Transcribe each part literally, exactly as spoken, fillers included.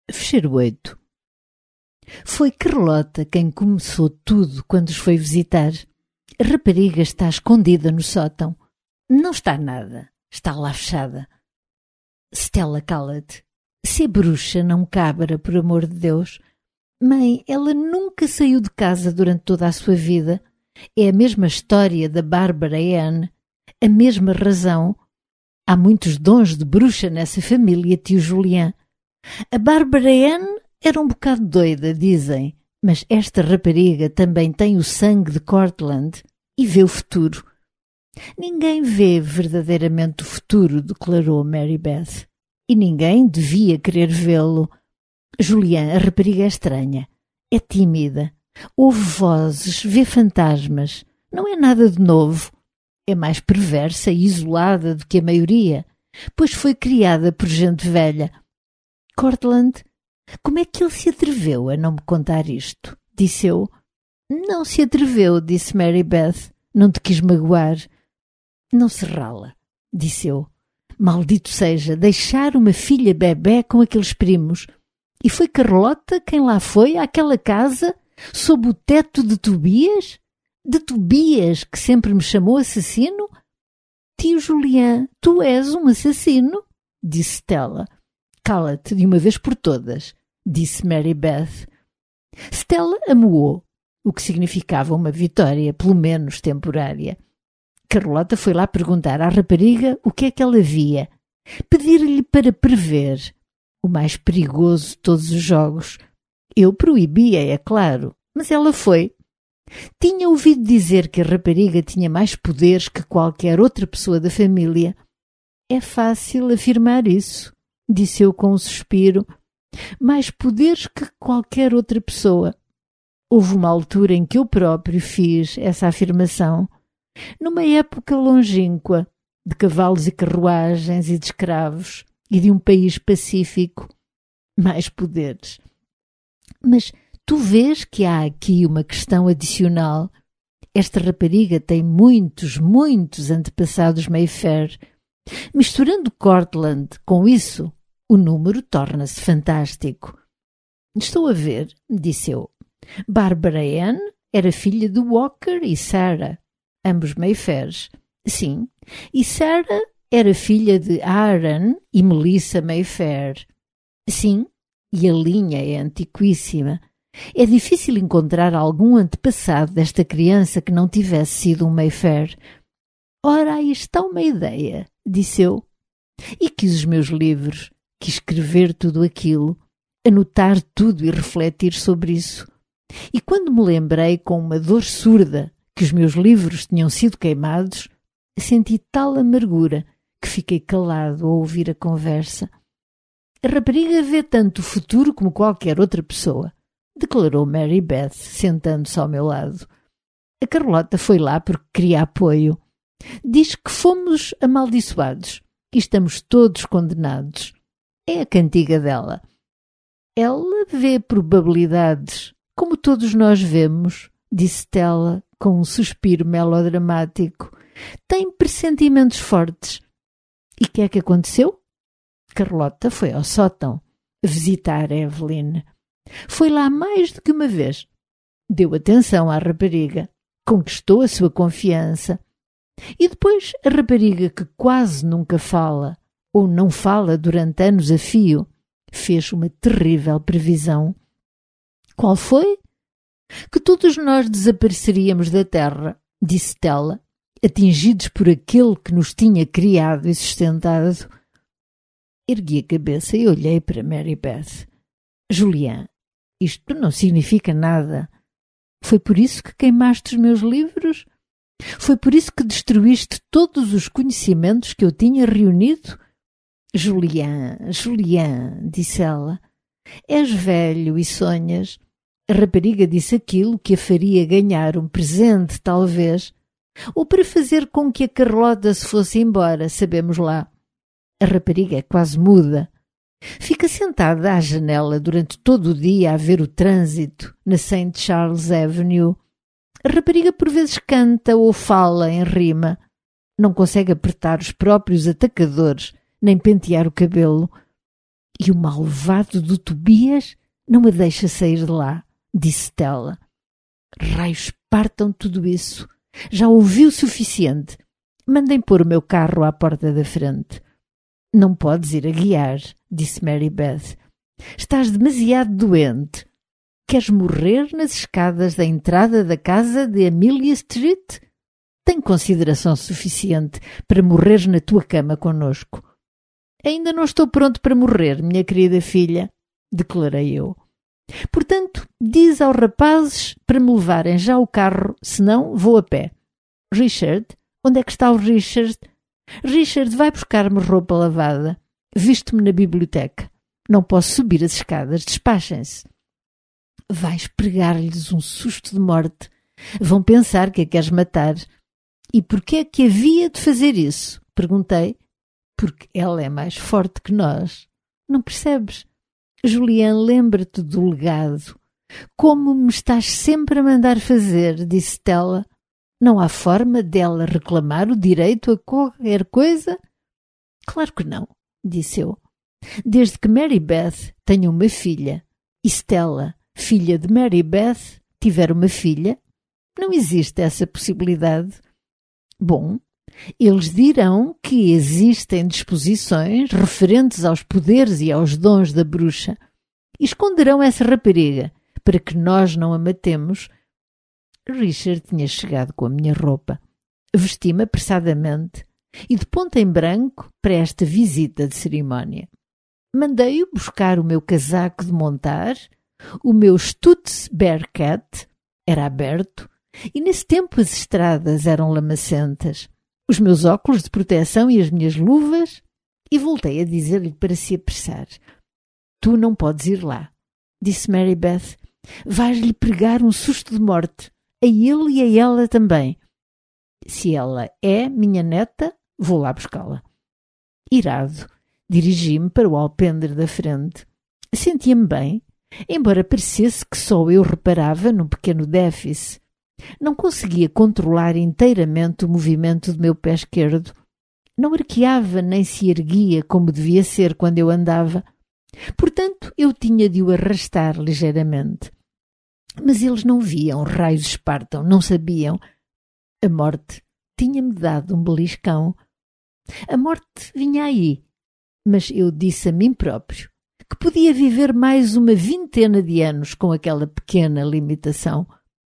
Fecheiro oito. Foi Carlota quem começou tudo quando os foi visitar. A rapariga está escondida no sótão. Não está nada. Está lá fechada. Stella, cala-te. Se é bruxa, não cabra, por amor de Deus. Mãe, ela nunca saiu de casa durante toda a sua vida. É a mesma história da Bárbara Ann. A mesma razão. Há muitos dons de bruxa nessa família, tio Julián. A Bárbara Ann era um bocado doida, dizem, mas esta rapariga também tem o sangue de Cortland e vê o futuro. Ninguém vê verdadeiramente o futuro, declarou Mary Beth. E ninguém devia querer vê-lo. Julián, a rapariga é estranha. É tímida. Ouve vozes, vê fantasmas. Não é nada de novo. É mais perversa e isolada do que a maioria, pois foi criada por gente velha. Cortland, como é que ele se atreveu a não me contar isto? Disse eu. Não se atreveu, disse Mary Beth. Não te quis magoar. Não se rala, disse eu. Maldito seja, deixar uma filha bebé com aqueles primos. E foi Carlota quem lá foi, àquela casa, sob o teto de Tobias? De Tobias, que sempre me chamou assassino? Tio Julián, tu és um assassino? Disse Stella. Cala-te de uma vez por todas, disse Mary Beth. Stella amuou, o que significava uma vitória, pelo menos temporária. Carlota foi lá perguntar à rapariga o que é que ela via. Pedir-lhe para prever. O mais perigoso de todos os jogos. Eu proibia, é claro, mas ela foi. Tinha ouvido dizer que a rapariga tinha mais poderes que qualquer outra pessoa da família. É fácil afirmar isso, disse eu com um suspiro. Mais poderes que qualquer outra pessoa. Houve uma altura em que eu próprio fiz essa afirmação. Numa época longínqua, de cavalos e carruagens e de escravos, e de um país pacífico. Mais poderes. Mas tu vês que há aqui uma questão adicional. Esta rapariga tem muitos, muitos antepassados Mayfair. Misturando Cortland com isso, o número torna-se fantástico. Estou a ver, disse eu. Bárbara Ann era filha de Walker e Sarah, ambos Mayfairs. Sim, e Sarah era filha de Aaron e Melissa Mayfair. Sim, e a linha é antiquíssima. É difícil encontrar algum antepassado desta criança que não tivesse sido um Mayfair. Ora, aí está uma ideia, disse eu. E quis os meus livros, quis escrever tudo aquilo, anotar tudo e refletir sobre isso. E quando me lembrei com uma dor surda que os meus livros tinham sido queimados, senti tal amargura que fiquei calado a ouvir a conversa. A rapariga vê tanto o futuro como qualquer outra pessoa, declarou Mary Beth, sentando-se ao meu lado. A Carlota foi lá porque queria apoio. Diz que fomos amaldiçoados e estamos todos condenados. É a cantiga dela. Ela vê probabilidades, como todos nós vemos, disse Stella com um suspiro melodramático. Tem pressentimentos fortes. E o que é que aconteceu? Carlota foi ao sótão visitar Evelyn. Foi lá mais do que uma vez. Deu atenção à rapariga. Conquistou a sua confiança. E depois a rapariga que quase nunca fala, ou não fala durante anos a fio, fez uma terrível previsão. Qual foi? Que todos nós desapareceríamos da Terra, disse Stella, atingidos por aquele que nos tinha criado e sustentado. Ergui a cabeça e olhei para Mary Beth. Julián, isto não significa nada. Foi por isso que queimaste os meus livros? Foi por isso que destruíste todos os conhecimentos que eu tinha reunido? Julián, Julián, disse ela, és velho e sonhas. A rapariga disse aquilo que a faria ganhar um presente, talvez, ou para fazer com que a Carlota se fosse embora, sabemos lá. A rapariga é quase muda. Fica sentada à janela durante todo o dia a ver o trânsito na Saint Charles Avenue. A rapariga por vezes canta ou fala em rima. Não consegue apertar os próprios atacadores, nem pentear o cabelo. E o malvado do Tobias não a deixa sair de lá, disse Stella. Raios partam tudo isso. Já ouvi o suficiente. Mandem pôr o meu carro à porta da frente. Não podes ir a guiar, disse Mary Beth. Estás demasiado doente. Queres morrer nas escadas da entrada da casa de Amelia Street? Tem consideração suficiente para morreres na tua cama conosco. Ainda não estou pronto para morrer, minha querida filha, declarei eu. Portanto, diz aos rapazes para me levarem já o carro, senão vou a pé. Richard, onde é que está o Richard? Richard, vai buscar-me roupa lavada. Visto-me na biblioteca. Não posso subir as escadas, despachem-se. Vais pregar-lhes um susto de morte. Vão pensar que a queres matar. E porquê é que havia de fazer isso? Perguntei. Porque ela é mais forte que nós. Não percebes? Julian, lembra-te do legado. Como me estás sempre a mandar fazer, disse Stella. Não há forma dela reclamar o direito a qualquer coisa? Claro que não, disse eu. Desde que Mary Beth tenha uma filha e Stella, filha de Mary Beth, tiver uma filha, não existe essa possibilidade. Bom, eles dirão que existem disposições referentes aos poderes e aos dons da bruxa e esconderão essa rapariga para que nós não a matemos. Richard tinha chegado com a minha roupa. Vesti-me apressadamente e de ponta em branco para esta visita de cerimónia. Mandei-o buscar o meu casaco de montar, o meu Stutz Bearcat era aberto e nesse tempo as estradas eram lamacentas, os meus óculos de proteção e as minhas luvas, e voltei a dizer-lhe para se apressar. Tu não podes ir lá, disse Mary Beth. Vais-lhe pregar um susto de morte, a ele e a ela também. Se ela é minha neta, vou lá buscá-la. Irado, dirigi-me para o alpendre da frente. Sentia-me bem, embora parecesse que só eu reparava num pequeno déficit. Não conseguia controlar inteiramente o movimento do meu pé esquerdo. Não arqueava nem se erguia como devia ser quando eu andava. Portanto, eu tinha de o arrastar ligeiramente. Mas eles não viam raios espartam, não sabiam. A morte tinha-me dado um beliscão. A morte vinha aí, mas eu disse a mim próprio que podia viver mais uma vintena de anos com aquela pequena limitação.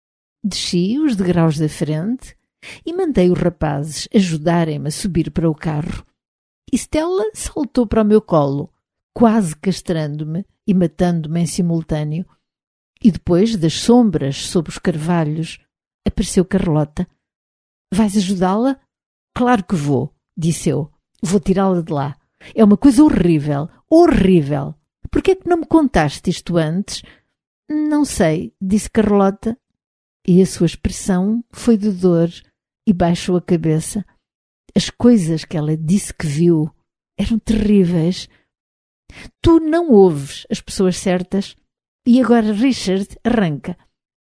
Desci os degraus da frente e mandei os rapazes ajudarem-me a subir para o carro. E Stella saltou para o meu colo, quase castrando-me e matando-me em simultâneo. E depois das sombras sob os carvalhos apareceu Carlota. Vais ajudá-la? Claro que vou, disse eu. Vou tirá-la de lá. É uma coisa horrível, horrível. Por que é que não me contaste isto antes? Não sei, disse Carlota. E a sua expressão foi de dor e baixou a cabeça. As coisas que ela disse que viu eram terríveis. Tu não ouves as pessoas certas. E agora Richard arranca.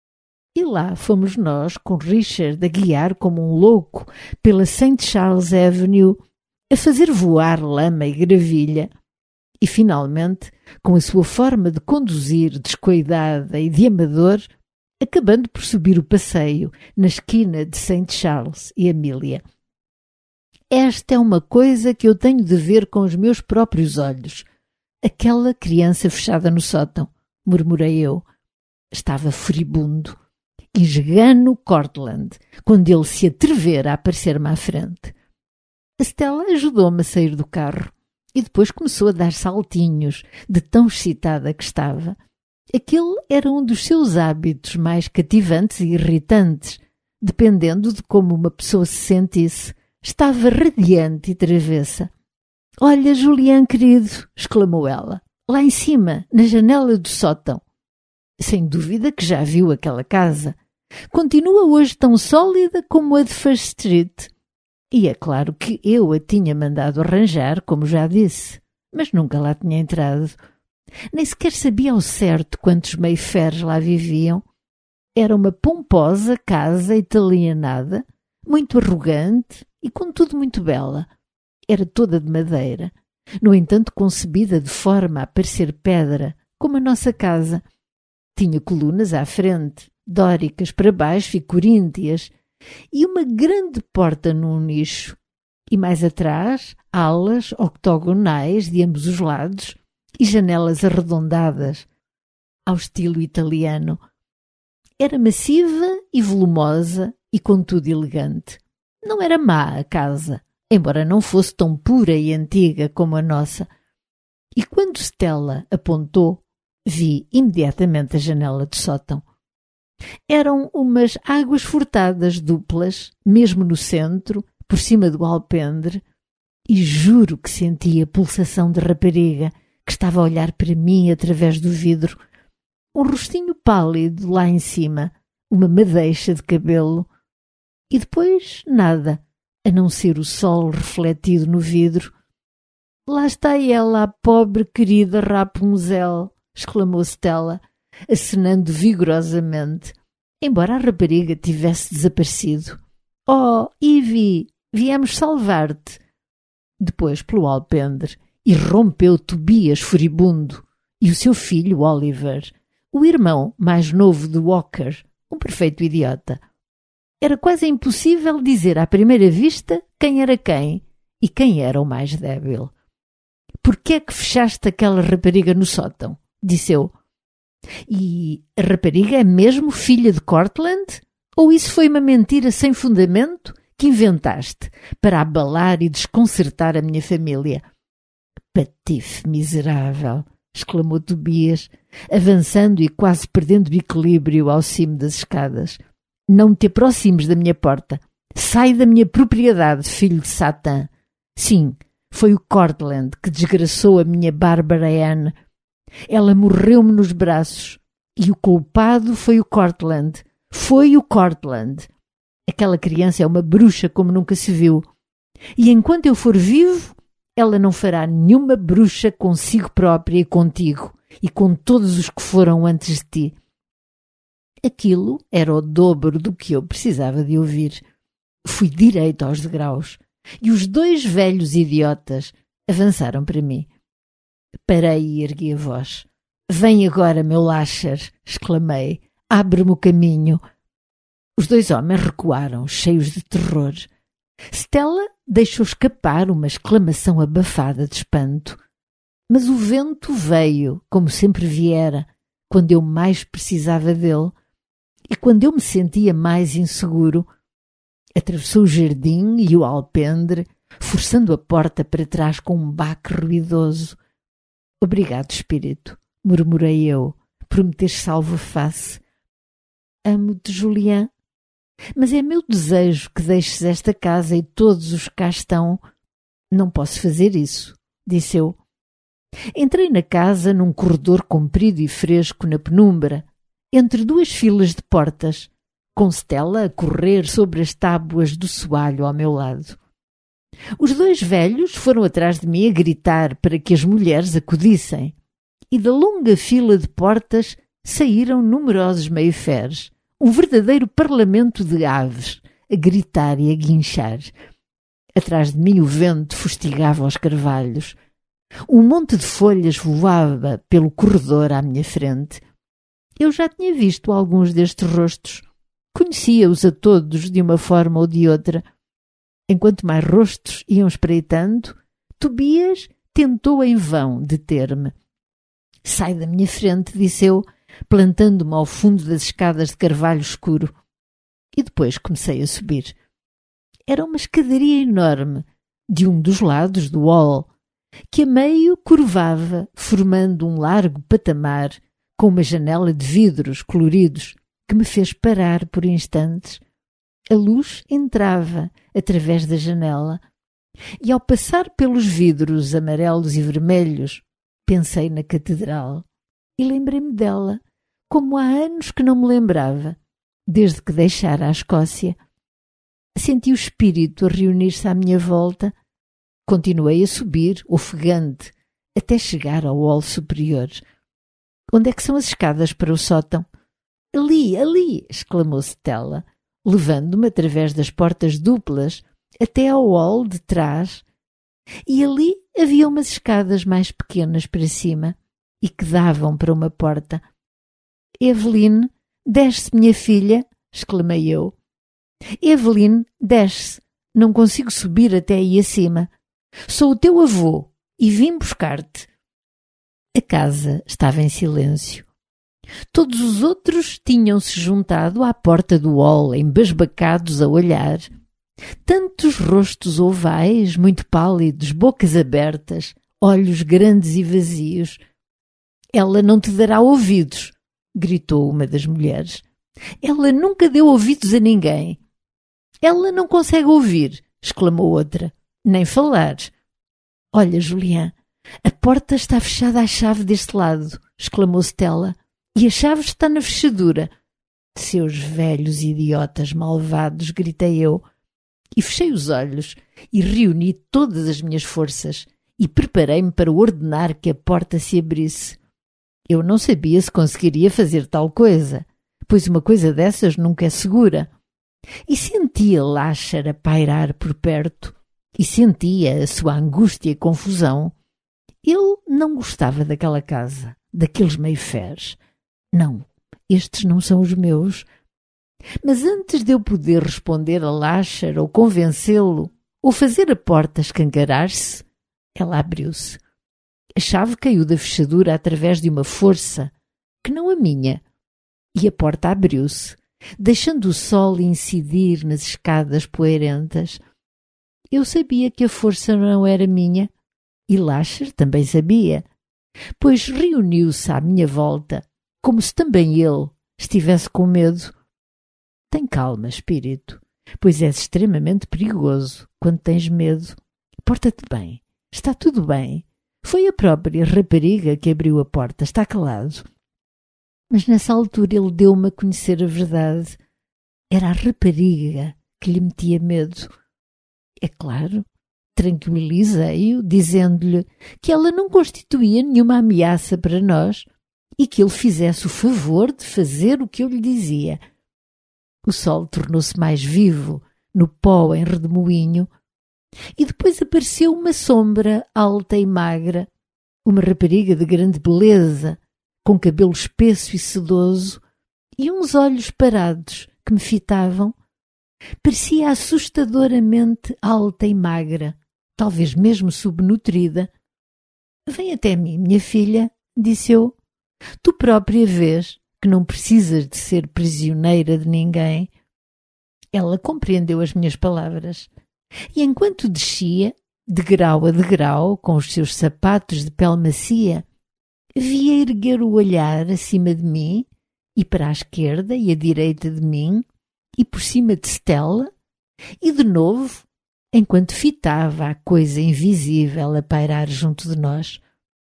E lá fomos nós, com Richard a guiar como um louco pela Saint Charles Avenue, a fazer voar lama e gravilha. E finalmente, com a sua forma de conduzir descuidada e de amador, acabando por subir o passeio na esquina de Saint Charles e Amelia. Esta é uma coisa que eu tenho de ver com os meus próprios olhos. Aquela criança fechada no sótão, murmurei eu. Estava furibundo. Esgano Cortland, quando ele se atrever a aparecer-me à frente. A Stella ajudou-me a sair do carro e depois começou a dar saltinhos, de tão excitada que estava. Aquele era um dos seus hábitos mais cativantes e irritantes, dependendo de como uma pessoa se sentisse. Estava radiante e travessa. — Olha, Julian, querido! —exclamou ela. — Lá em cima, na janela do sótão. Sem dúvida que já viu aquela casa. Continua hoje tão sólida como a de First Street. E é claro que eu a tinha mandado arranjar, como já disse, mas nunca lá tinha entrado. Nem sequer sabia ao certo quantos Mayfairs lá viviam. Era uma pomposa casa italianada, muito arrogante e contudo muito bela. Era toda de madeira, no entanto concebida de forma a parecer pedra, como a nossa casa. Tinha colunas à frente, dóricas para baixo e coríntias, e uma grande porta num nicho, e mais atrás alas octogonais de ambos os lados e janelas arredondadas, ao estilo italiano. Era massiva e volumosa e contudo elegante. Não era má a casa, embora não fosse tão pura e antiga como a nossa. E quando Stella apontou, vi imediatamente a janela do sótão. Eram umas águas furtadas duplas, mesmo no centro, por cima do alpendre, e juro que senti a pulsação de rapariga que estava a olhar para mim através do vidro. Um rostinho pálido lá em cima, uma madeixa de cabelo, e depois nada, a não ser o sol refletido no vidro. Lá está ela, a pobre querida Rapunzel, exclamou Stella, acenando vigorosamente, embora a rapariga tivesse desaparecido. Oh, Ivy, viemos salvar-te. Depois pelo alpendre, irrompeu Tobias furibundo, e o seu filho Oliver, o irmão mais novo de Walker, um perfeito idiota. Era quase impossível dizer à primeira vista quem era quem e quem era o mais débil. Por que é que fechaste aquela rapariga no sótão? Disse eu. E a rapariga é mesmo filha de Cortland? Ou isso foi uma mentira sem fundamento que inventaste para abalar e desconcertar a minha família? Patife miserável! Exclamou Tobias, avançando e quase perdendo o equilíbrio ao cimo das escadas. Não te aproximes da minha porta. Sai da minha propriedade, filho de Satã. Sim, foi o Cortland que desgraçou a minha Bárbara Ann. Ela morreu-me nos braços. E o culpado foi o Cortland. Foi o Cortland. Aquela criança é uma bruxa como nunca se viu. E enquanto eu for vivo, ela não fará nenhuma bruxa consigo própria e contigo, e com todos os que foram antes de ti. Aquilo era o dobro do que eu precisava de ouvir. Fui direito aos degraus, e os dois velhos idiotas avançaram para mim. Parei e ergui a voz. Vem agora, meu Lasher, exclamei. Abre-me o caminho. Os dois homens recuaram, cheios de terror. Stella deixou escapar uma exclamação abafada de espanto. Mas o vento veio, como sempre viera, quando eu mais precisava dele e quando eu me sentia mais inseguro. Atravessou o jardim e o alpendre, forçando a porta para trás com um baque ruidoso. Obrigado, espírito, murmurei eu, por me teres salvo a face. Amo-te, Julián. Mas é meu desejo que deixes esta casa e todos os que cá estão. Não posso fazer isso, disse eu. Entrei na casa num corredor comprido e fresco na penumbra, entre duas filas de portas, com Stella a correr sobre as tábuas do soalho ao meu lado. Os dois velhos foram atrás de mim a gritar para que as mulheres acudissem, e da longa fila de portas saíram numerosos meiferes, um verdadeiro parlamento de aves, a gritar e a guinchar. Atrás de mim o vento fustigava os carvalhos. Um monte de folhas voava pelo corredor à minha frente. Eu já tinha visto alguns destes rostos. Conhecia-os a todos de uma forma ou de outra. Enquanto mais rostos iam espreitando, Tobias tentou em vão deter-me. Sai da minha frente, disse eu, plantando-me ao fundo das escadas de carvalho escuro. E depois comecei a subir. Era uma escadaria enorme, de um dos lados do hall, que a meio curvava, formando um largo patamar, com uma janela de vidros coloridos, que me fez parar por instantes. A luz entrava através da janela, e ao passar pelos vidros amarelos e vermelhos, pensei na catedral. E lembrei-me dela, como há anos que não me lembrava, desde que deixara a Escócia. Senti o espírito a reunir-se à minha volta. Continuei a subir, ofegante, até chegar ao hall superior. Onde é que são as escadas para o sótão? Ali, ali! Exclamou Stella, levando-me através das portas duplas até ao hall de trás. E ali havia umas escadas mais pequenas para cima e que davam para uma porta. Eveline, desce, minha filha, exclamei eu. Eveline, desce. Não consigo subir até aí acima. Sou o teu avô e vim buscar-te. A casa estava em silêncio. Todos os outros tinham-se juntado à porta do hall, embasbacados a olhar. Tantos rostos ovais, muito pálidos, bocas abertas, olhos grandes e vazios. Ela não te dará ouvidos, gritou uma das mulheres. Ela nunca deu ouvidos a ninguém. Ela não consegue ouvir, exclamou outra, nem falar. Olha, Julián, a porta está fechada à chave deste lado, exclamou Stella, e a chave está na fechadura. Seus velhos idiotas malvados, gritei eu, e fechei os olhos e reuni todas as minhas forças e preparei-me para ordenar que a porta se abrisse. Eu não sabia se conseguiria fazer tal coisa, pois uma coisa dessas nunca é segura. E sentia Lasher a pairar por perto, e sentia a sua angústia e confusão. Ele não gostava daquela casa, daqueles Mayfairs. Não, estes não são os meus. Mas antes de eu poder responder a Lasher ou convencê-lo, ou fazer a porta escancarar-se, ela abriu-se. A chave caiu da fechadura através de uma força que não a minha, e a porta abriu-se, deixando o sol incidir nas escadas poeirentas. Eu sabia que a força não era minha, e Lasher também sabia, pois reuniu-se à minha volta, como se também ele estivesse com medo. Tem calma, espírito, pois és extremamente perigoso quando tens medo. Porta-te bem, está tudo bem. Foi a própria rapariga que abriu a porta, está calado. Mas nessa altura ele deu-me a conhecer a verdade. Era a rapariga que lhe metia medo. É claro, tranquilizei-o, dizendo-lhe que ela não constituía nenhuma ameaça para nós e que ele fizesse o favor de fazer o que eu lhe dizia. O sol tornou-se mais vivo no pó em redemoinho e depois apareceu uma sombra alta e magra, uma rapariga de grande beleza, com cabelo espesso e sedoso e uns olhos parados que me fitavam. Parecia assustadoramente alta e magra, talvez mesmo subnutrida. Vem até mim, minha filha, disse eu. Tu própria vês que não precisas de ser prisioneira de ninguém. Ela compreendeu as minhas palavras. E enquanto descia, degrau a degrau, com os seus sapatos de pele macia, via erguer o olhar acima de mim, e para a esquerda e à direita de mim, e por cima de Stella, e de novo, enquanto fitava a coisa invisível a pairar junto de nós.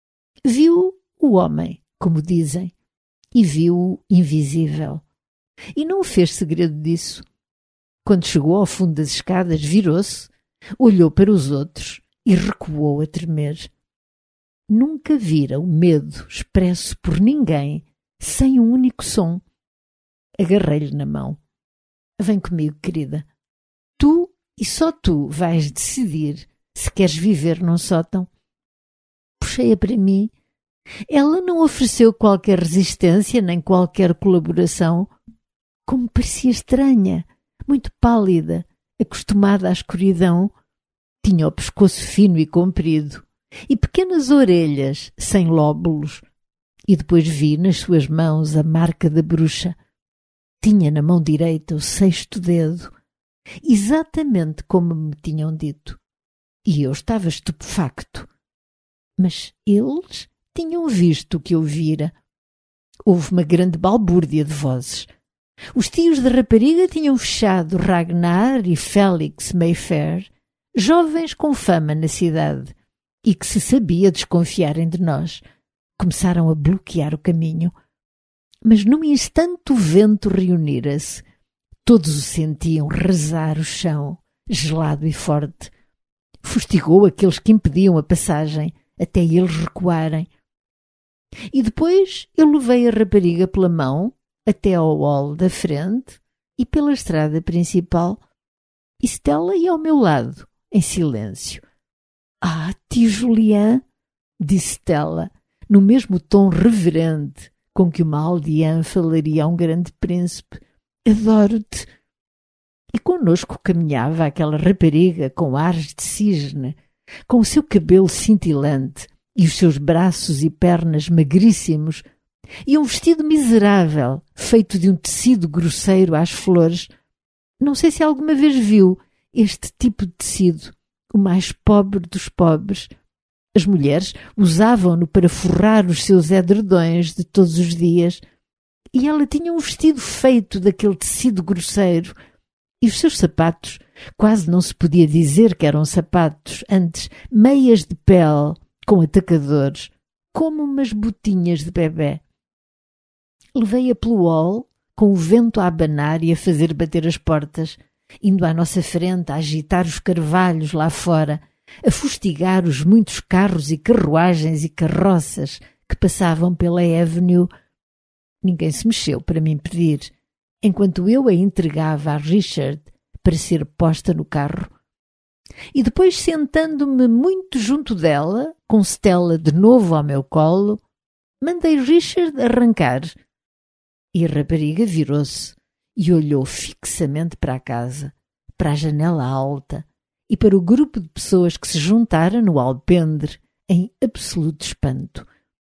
Viu o homem, como dizem, e viu o invisível. E não fez segredo disso. Quando chegou ao fundo das escadas, virou-se, olhou para os outros e recuou a tremer. Nunca vira o medo expresso por ninguém sem um único som. Agarrei-lhe na mão. Vem comigo, querida. Tu e só tu vais decidir se queres viver num sótão. Puxei-a para mim. Ela não ofereceu qualquer resistência nem qualquer colaboração. Como parecia estranha, muito pálida, acostumada à escuridão. Tinha o pescoço fino e comprido e pequenas orelhas sem lóbulos. E depois vi nas suas mãos a marca da bruxa. Tinha na mão direita o sexto dedo, exatamente como me tinham dito. E eu estava estupefacto. Mas eles tinham visto o que eu vira. Houve uma grande balbúrdia de vozes. Os tios da rapariga tinham fechado Ragnar e Félix Mayfair, jovens com fama na cidade, e que se sabia desconfiarem de nós. Começaram a bloquear o caminho. Mas num instante o vento reunira-se. Todos o sentiam rezar o chão, gelado e forte. Fustigou aqueles que impediam a passagem, até eles recuarem. E depois eu levei a rapariga pela mão até ao hall da frente e pela estrada principal, e Stella ia ao meu lado, em silêncio. Ah, tio Julian, disse Stella, no mesmo tom reverente com que uma aldeã falaria a um grande príncipe. Adoro-te. E connosco caminhava aquela rapariga com ares de cisne, com o seu cabelo cintilante e os seus braços e pernas magríssimos, e um vestido miserável, feito de um tecido grosseiro às flores. Não sei se alguma vez viu este tipo de tecido, o mais pobre dos pobres. As mulheres usavam-no para forrar os seus edredões de todos os dias, e ela tinha um vestido feito daquele tecido grosseiro, e os seus sapatos, quase não se podia dizer que eram sapatos, antes meias de pele com atacadores, como umas botinhas de bebê. Levei-a pelo hall, com o vento a abanar e a fazer bater as portas, indo à nossa frente a agitar os carvalhos lá fora, a fustigar os muitos carros e carruagens e carroças que passavam pela Avenue. Ninguém se mexeu para me impedir, enquanto eu a entregava a Richard para ser posta no carro. E depois, sentando-me muito junto dela, com Stella de novo ao meu colo, mandei Richard arrancar. E a rapariga virou-se e olhou fixamente para a casa, para a janela alta e para o grupo de pessoas que se juntara no alpendre em absoluto espanto.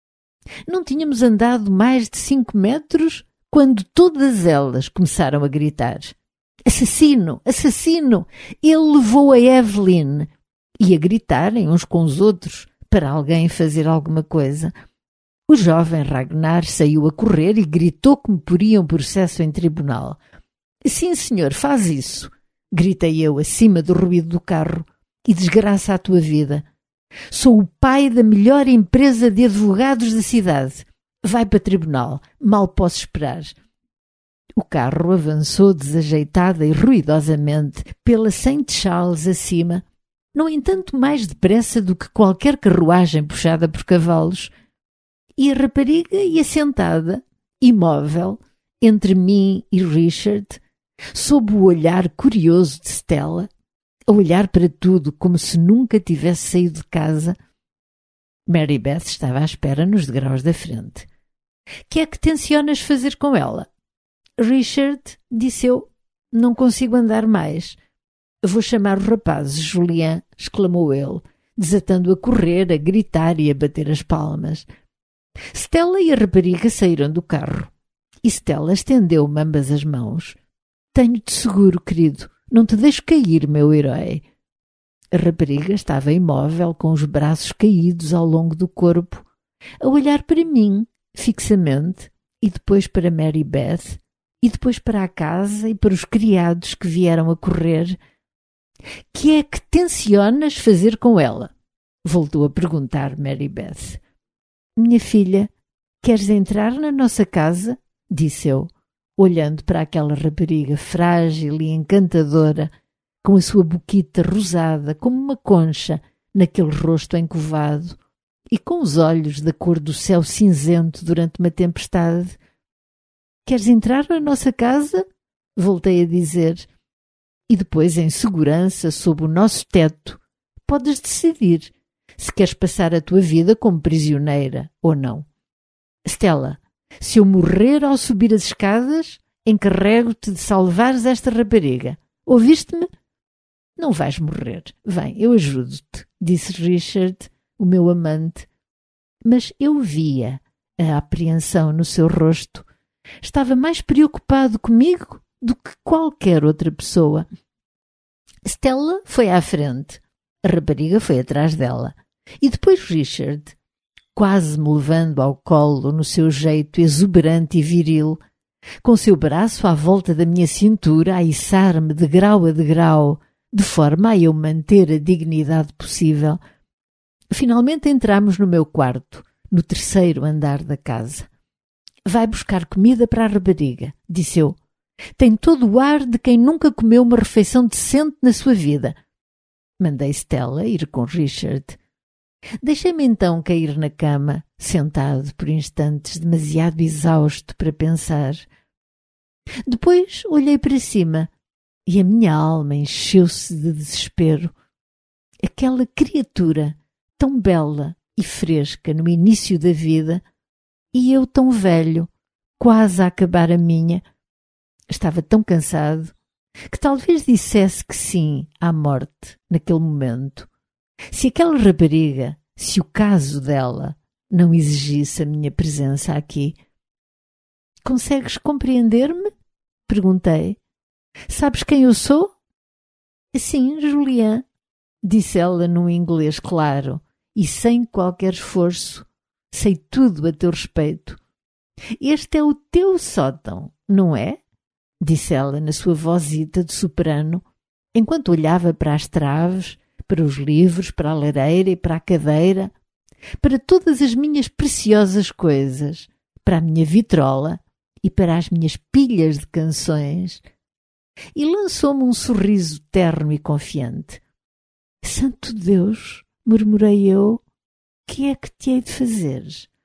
Não tínhamos andado mais de cinco metros quando todas elas começaram a gritar: assassino! Assassino! Ele levou a Evelyn! E a gritarem uns com os outros para alguém fazer alguma coisa. O jovem Ragnar saiu a correr e gritou que me poriam processo em tribunal. Sim, senhor, faz isso, gritei eu acima do ruído do carro, e desgraça a tua vida. Sou o pai da melhor empresa de advogados da cidade. Vai para tribunal, mal posso esperar. O carro avançou desajeitada e ruidosamente pela Saint Charles acima, no entanto mais depressa do que qualquer carruagem puxada por cavalos, e a rapariga ia sentada, imóvel, entre mim e Richard, sob o olhar curioso de Stella, a olhar para tudo como se nunca tivesse saído de casa. Mary Beth estava à espera nos degraus da frente. Que é que tencionas fazer com ela? Richard, disse eu, não consigo andar mais. Vou chamar os rapazes, Julian, exclamou ele, desatando a correr, a gritar e a bater as palmas. Stella e a rapariga saíram do carro, e Stella estendeu-me ambas as mãos. Tenho-te seguro, querido, não te deixo cair, meu herói. A rapariga estava imóvel, com os braços caídos ao longo do corpo, a olhar para mim, fixamente, e depois para Mary Beth, e depois para a casa e para os criados que vieram a correr. Que é que tencionas fazer com ela? Voltou a perguntar Mary Beth. Minha filha, queres entrar na nossa casa? Disse eu, olhando para aquela rapariga frágil e encantadora, com a sua boquita rosada como uma concha naquele rosto encovado e com os olhos da cor do céu cinzento durante uma tempestade. Queres entrar na nossa casa? Voltei a dizer. E depois, em segurança, sob o nosso teto, podes decidir se queres passar a tua vida como prisioneira ou não. Stella, se eu morrer ao subir as escadas, encarrego-te de salvares esta rapariga. Ouviste-me? Não vais morrer. Vem, eu ajudo-te, disse Richard, o meu amante. Mas eu via a apreensão no seu rosto. Estava mais preocupado comigo do que qualquer outra pessoa. Stella foi à frente. A rapariga foi atrás dela. E depois Richard, quase me levando ao colo no seu jeito exuberante e viril, com seu braço à volta da minha cintura a içar-me de grau a degrau, de forma a eu manter a dignidade possível. Finalmente entramos no meu quarto, no terceiro andar da casa. Vai buscar comida para a rapariga, disse eu. Tem todo o ar de quem nunca comeu uma refeição decente na sua vida. Mandei Stella ir com Richard. Deixei-me então cair na cama, sentado por instantes, demasiado exausto para pensar. Depois olhei para cima e a minha alma encheu-se de desespero. Aquela criatura tão bela e fresca no início da vida, e eu tão velho, quase a acabar a minha. Estava tão cansado que talvez dissesse que sim à morte naquele momento. Se aquela rapariga, se o caso dela, não exigisse a minha presença aqui. Consegues compreender-me? Perguntei. Sabes quem eu sou? Sim, Julián, disse ela num inglês claro e sem qualquer esforço. Sei tudo a teu respeito. Este é o teu sótão, não é? Disse ela na sua vozita de soprano, enquanto olhava para as traves, para os livros, para a lareira e para a cadeira, para todas as minhas preciosas coisas, para a minha vitrola e para as minhas pilhas de canções, e lançou-me um sorriso terno e confiante. Santo Deus, murmurei eu, que é que te hei de fazer?